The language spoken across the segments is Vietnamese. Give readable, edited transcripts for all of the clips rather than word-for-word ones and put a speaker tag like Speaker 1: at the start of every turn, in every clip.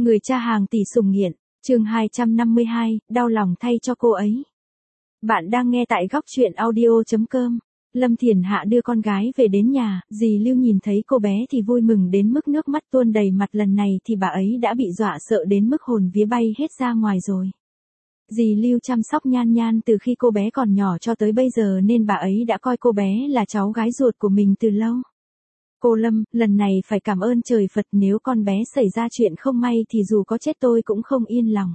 Speaker 1: Người cha hàng tỷ sủng nghiện, chương 252, đau lòng thay cho cô ấy. Bạn đang nghe tại góc truyện audio.com. Lâm Thiền Hạ đưa con gái về đến nhà, dì Lưu nhìn thấy cô bé thì vui mừng đến mức nước mắt tuôn đầy mặt, lần này thì bà ấy đã bị dọa sợ đến mức hồn vía bay hết ra ngoài rồi. Dì Lưu chăm sóc Nhan Nhan từ khi cô bé còn nhỏ cho tới bây giờ nên bà ấy đã coi cô bé là cháu gái ruột của mình từ lâu. Cô Lâm, lần này phải cảm ơn trời Phật, nếu con bé xảy ra chuyện không may thì dù có chết tôi cũng không yên lòng.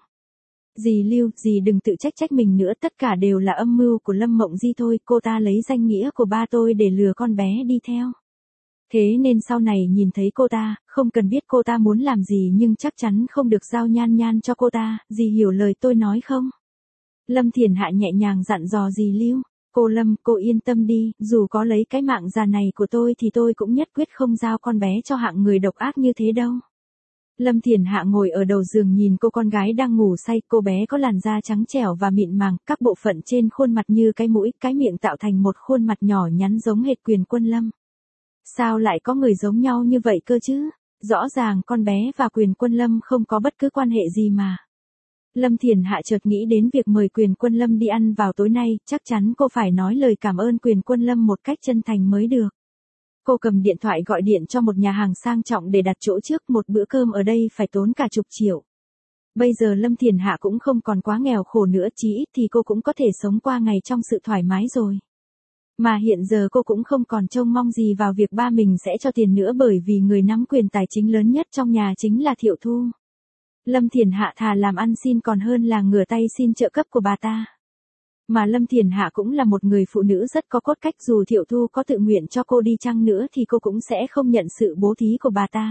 Speaker 1: Dì Lưu, dì đừng tự trách mình nữa, tất cả đều là âm mưu của Lâm Mộng Di thôi, cô ta lấy danh nghĩa của ba tôi để lừa con bé đi theo. Thế nên sau này nhìn thấy cô ta, không cần biết cô ta muốn làm gì nhưng chắc chắn không được giao Nhan Nhan cho cô ta, dì hiểu lời tôi nói không? Lâm Thiền Hạ nhẹ nhàng dặn dò dì Lưu. Cô Lâm, cô yên tâm đi, dù có lấy cái mạng già này của tôi thì tôi cũng nhất quyết không giao con bé cho hạng người độc ác như thế đâu. Lâm Thiền Hạ ngồi ở đầu giường nhìn cô con gái đang ngủ say, cô bé có làn da trắng trẻo và mịn màng, các bộ phận trên khuôn mặt như cái mũi, cái miệng tạo thành một khuôn mặt nhỏ nhắn giống hệt Quyền Quân Lâm. Sao lại có người giống nhau như vậy cơ chứ? Rõ ràng con bé và Quyền Quân Lâm không có bất cứ quan hệ gì mà. Lâm Thiền Hạ chợt nghĩ đến việc mời Quyền Quân Lâm đi ăn vào tối nay, chắc chắn cô phải nói lời cảm ơn Quyền Quân Lâm một cách chân thành mới được. Cô cầm điện thoại gọi điện cho một nhà hàng sang trọng để đặt chỗ trước, một bữa cơm ở đây phải tốn cả chục triệu. Bây giờ Lâm Thiền Hạ cũng không còn quá nghèo khổ nữa, chí ít thì cô cũng có thể sống qua ngày trong sự thoải mái rồi. Mà hiện giờ cô cũng không còn trông mong gì vào việc ba mình sẽ cho tiền nữa, bởi vì người nắm quyền tài chính lớn nhất trong nhà chính là Thiệu Thu. Lâm Thiền Hạ thà làm ăn xin còn hơn là ngửa tay xin trợ cấp của bà ta. Mà Lâm Thiền Hạ cũng là một người phụ nữ rất có cốt cách, dù Thiệu Thu có tự nguyện cho cô đi chăng nữa thì cô cũng sẽ không nhận sự bố thí của bà ta.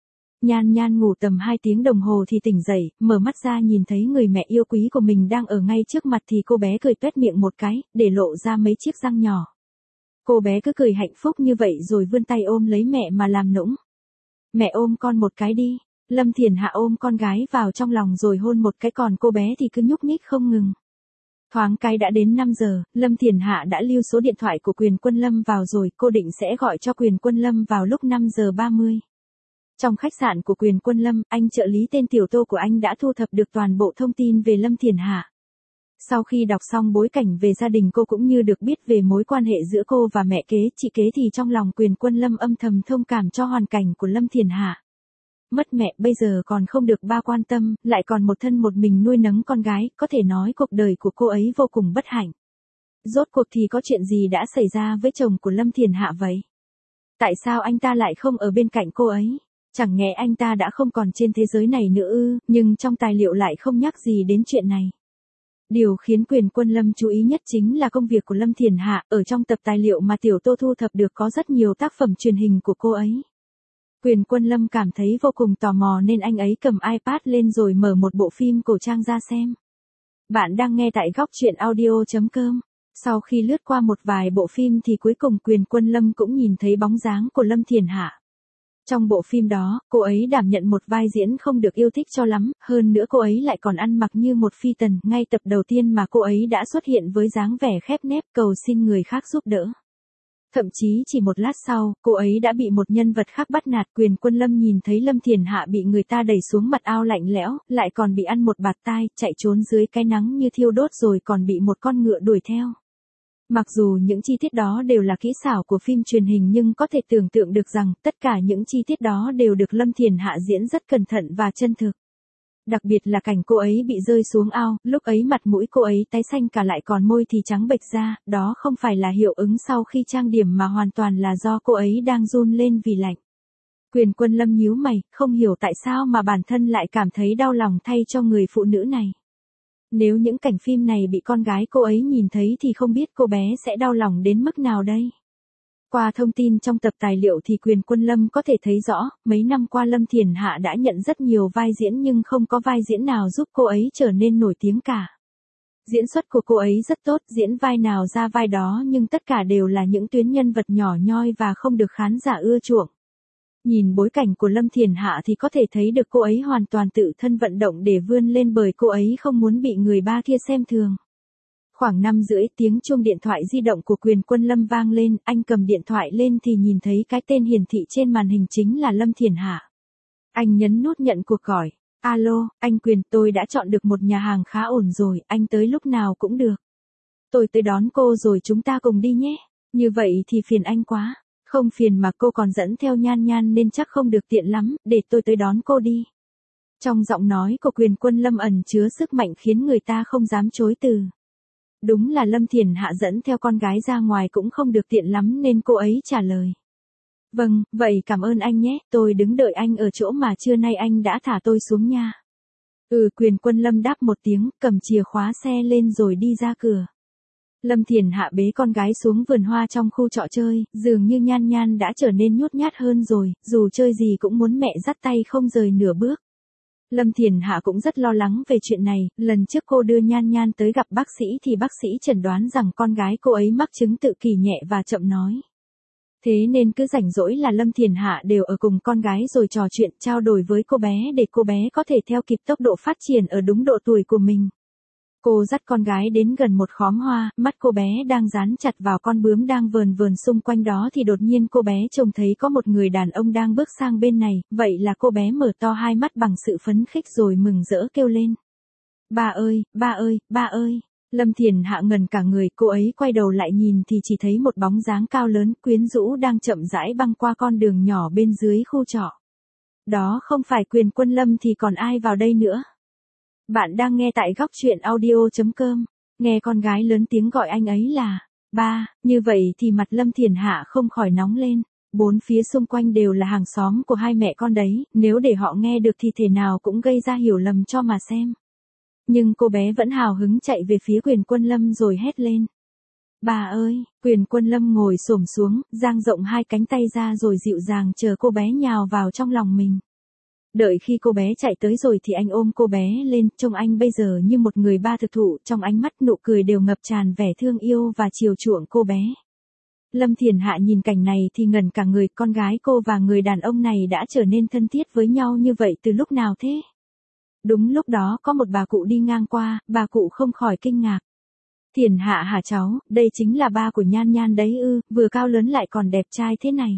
Speaker 1: Nhan Nhan ngủ tầm 2 tiếng đồng hồ thì tỉnh dậy, mở mắt ra nhìn thấy người mẹ yêu quý của mình đang ở ngay trước mặt thì cô bé cười tuét miệng một cái, để lộ ra mấy chiếc răng nhỏ. Cô bé cứ cười hạnh phúc như vậy rồi vươn tay ôm lấy mẹ mà làm nũng. Mẹ ôm con một cái đi. Lâm Thiền Hạ ôm con gái vào trong lòng rồi hôn một cái, còn cô bé thì cứ nhúc nhích không ngừng. Thoáng cái đã đến 5 giờ, Lâm Thiền Hạ đã lưu số điện thoại của Quyền Quân Lâm vào rồi, cô định sẽ gọi cho Quyền Quân Lâm vào lúc 5 giờ 30. Trong khách sạn của Quyền Quân Lâm, anh trợ lý tên Tiểu Tô của anh đã thu thập được toàn bộ thông tin về Lâm Thiền Hạ. Sau khi đọc xong bối cảnh về gia đình cô cũng như được biết về mối quan hệ giữa cô và mẹ kế, chị kế thì trong lòng Quyền Quân Lâm âm thầm thông cảm cho hoàn cảnh của Lâm Thiền Hạ. Mất mẹ bây giờ còn không được ba quan tâm, lại còn một thân một mình nuôi nấng con gái, có thể nói cuộc đời của cô ấy vô cùng bất hạnh. Rốt cuộc thì có chuyện gì đã xảy ra với chồng của Lâm Thiền Hạ vậy? Tại sao anh ta lại không ở bên cạnh cô ấy? Chẳng nhẽ anh ta đã không còn trên thế giới này nữa ư? Nhưng trong tài liệu lại không nhắc gì đến chuyện này. Điều khiến Quyền Quân Lâm chú ý nhất chính là công việc của Lâm Thiền Hạ, ở trong tập tài liệu mà Tiểu Tô thu thập được có rất nhiều tác phẩm truyền hình của cô ấy. Quyền Quân Lâm cảm thấy vô cùng tò mò nên anh ấy cầm iPad lên rồi mở một bộ phim cổ trang ra xem. Bạn đang nghe tại góc truyện audio.com. Sau khi lướt qua một vài bộ phim thì cuối cùng Quyền Quân Lâm cũng nhìn thấy bóng dáng của Lâm Thiền Hạ. Trong bộ phim đó, cô ấy đảm nhận một vai diễn không được yêu thích cho lắm, hơn nữa cô ấy lại còn ăn mặc như một phi tần, ngay tập đầu tiên mà cô ấy đã xuất hiện với dáng vẻ khép nép cầu xin người khác giúp đỡ. Thậm chí chỉ một lát sau, cô ấy đã bị một nhân vật khác bắt nạt. Quyền Quân Lâm nhìn thấy Lâm Thiền Hạ bị người ta đẩy xuống mặt ao lạnh lẽo, lại còn bị ăn một bạt tai, chạy trốn dưới cái nắng như thiêu đốt rồi còn bị một con ngựa đuổi theo. Mặc dù những chi tiết đó đều là kỹ xảo của phim truyền hình nhưng có thể tưởng tượng được rằng tất cả những chi tiết đó đều được Lâm Thiền Hạ diễn rất cẩn thận và chân thực. Đặc biệt là cảnh cô ấy bị rơi xuống ao, lúc ấy mặt mũi cô ấy tái xanh cả, lại còn môi thì trắng bệch ra, đó không phải là hiệu ứng sau khi trang điểm mà hoàn toàn là do cô ấy đang run lên vì lạnh. Quyền Quân Lâm nhíu mày, không hiểu tại sao mà bản thân lại cảm thấy đau lòng thay cho người phụ nữ này. Nếu những cảnh phim này bị con gái cô ấy nhìn thấy thì không biết cô bé sẽ đau lòng đến mức nào đây. Qua thông tin trong tập tài liệu thì Quyền Quân Lâm có thể thấy rõ, mấy năm qua Lâm Thiền Hạ đã nhận rất nhiều vai diễn nhưng không có vai diễn nào giúp cô ấy trở nên nổi tiếng cả. Diễn xuất của cô ấy rất tốt, diễn vai nào ra vai đó nhưng tất cả đều là những tuyến nhân vật nhỏ nhoi và không được khán giả ưa chuộng. Nhìn bối cảnh của Lâm Thiền Hạ thì có thể thấy được cô ấy hoàn toàn tự thân vận động để vươn lên, bởi cô ấy không muốn bị người ba kia xem thường. Khoảng 5:30 tiếng chuông điện thoại di động của Quyền Quân Lâm vang lên, anh cầm điện thoại lên thì nhìn thấy cái tên hiển thị trên màn hình chính là Lâm Thiền Hạ. Anh nhấn nút nhận cuộc gọi. Alo, anh Quyền, tôi đã chọn được một nhà hàng khá ổn rồi, anh tới lúc nào cũng được. Tôi tới đón cô rồi chúng ta cùng đi nhé. Như vậy thì phiền anh quá. Không phiền mà cô còn dẫn theo Nhan Nhan nên chắc không được tiện lắm, để tôi tới đón cô đi. Trong giọng nói của Quyền Quân Lâm ẩn chứa sức mạnh khiến người ta không dám chối từ. Đúng là Lâm Thiển Hạ dẫn theo con gái ra ngoài cũng không được tiện lắm nên cô ấy trả lời. Vâng, vậy cảm ơn anh nhé, tôi đứng đợi anh ở chỗ mà trưa nay anh đã thả tôi xuống nha. Quyền Quân Lâm đáp một tiếng, cầm chìa khóa xe lên rồi đi ra cửa. Lâm Thiển Hạ bế con gái xuống vườn hoa trong khu trọ chơi, dường như Nhan Nhan đã trở nên nhút nhát hơn rồi, dù chơi gì cũng muốn mẹ dắt tay không rời nửa bước. Lâm Thiển Hạ cũng rất lo lắng về chuyện này, lần trước cô đưa Nhan Nhan tới gặp bác sĩ thì bác sĩ chẩn đoán rằng con gái cô ấy mắc chứng tự kỷ nhẹ và chậm nói. Thế nên cứ rảnh rỗi là Lâm Thiển Hạ đều ở cùng con gái rồi trò chuyện trao đổi với cô bé để cô bé có thể theo kịp tốc độ phát triển ở đúng độ tuổi của mình. Cô dắt con gái đến gần một khóm hoa, mắt cô bé đang dán chặt vào con bướm đang vờn vờn xung quanh đó thì đột nhiên cô bé trông thấy có một người đàn ông đang bước sang bên này, vậy là cô bé mở to hai mắt bằng sự phấn khích rồi mừng rỡ kêu lên. Ba ơi, ba ơi, ba ơi. Lâm Thiển Hạ ngần cả người, cô ấy quay đầu lại nhìn thì chỉ thấy một bóng dáng cao lớn quyến rũ đang chậm rãi băng qua con đường nhỏ bên dưới khu trọ. Đó không phải Quyền Quân Lâm thì còn ai vào đây nữa. Bạn đang nghe tại góc truyện audio.com, nghe con gái lớn tiếng gọi anh ấy là ba, như vậy thì mặt Lâm Thiển Hạ không khỏi nóng lên. Bốn phía xung quanh đều là hàng xóm của hai mẹ con đấy, nếu để họ nghe được thì thể nào cũng gây ra hiểu lầm cho mà xem. Nhưng cô bé vẫn hào hứng chạy về phía Quyền Quân Lâm rồi hét lên. Bà ơi, Quyền Quân Lâm ngồi xổm xuống, dang rộng hai cánh tay ra rồi dịu dàng chờ cô bé nhào vào trong lòng mình. Đợi khi cô bé chạy tới rồi thì anh ôm cô bé lên, trông anh bây giờ như một người ba thực thụ, trong ánh mắt nụ cười đều ngập tràn vẻ thương yêu và chiều chuộng cô bé. Lâm Thiển Hạ nhìn cảnh này thì ngẩn cả người, con gái cô và người đàn ông này đã trở nên thân thiết với nhau như vậy từ lúc nào thế? Đúng lúc đó có một bà cụ đi ngang qua, bà cụ không khỏi kinh ngạc. Thiển Hạ hả cháu, đây chính là ba của Nhan Nhan đấy ư, vừa cao lớn lại còn đẹp trai thế này.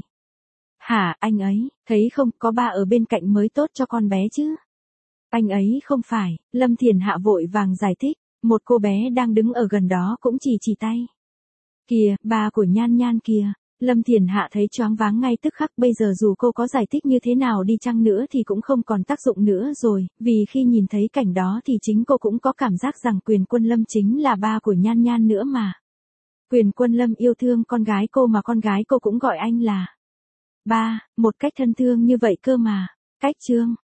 Speaker 1: Hả, anh ấy, thấy không, có ba ở bên cạnh mới tốt cho con bé chứ. Anh ấy không phải, Lâm Thiển Hạ vội vàng giải thích, một cô bé đang đứng ở gần đó cũng chỉ tay. Kìa, ba của Nhan Nhan kìa. Lâm Thiển Hạ thấy choáng váng ngay tức khắc, bây giờ dù cô có giải thích như thế nào đi chăng nữa thì cũng không còn tác dụng nữa rồi, vì khi nhìn thấy cảnh đó thì chính cô cũng có cảm giác rằng Quyền Quân Lâm chính là ba của Nhan Nhan nữa mà. Quyền Quân Lâm yêu thương con gái cô mà con gái cô cũng gọi anh là ba, một cách thân thương như vậy cơ mà. Cách chương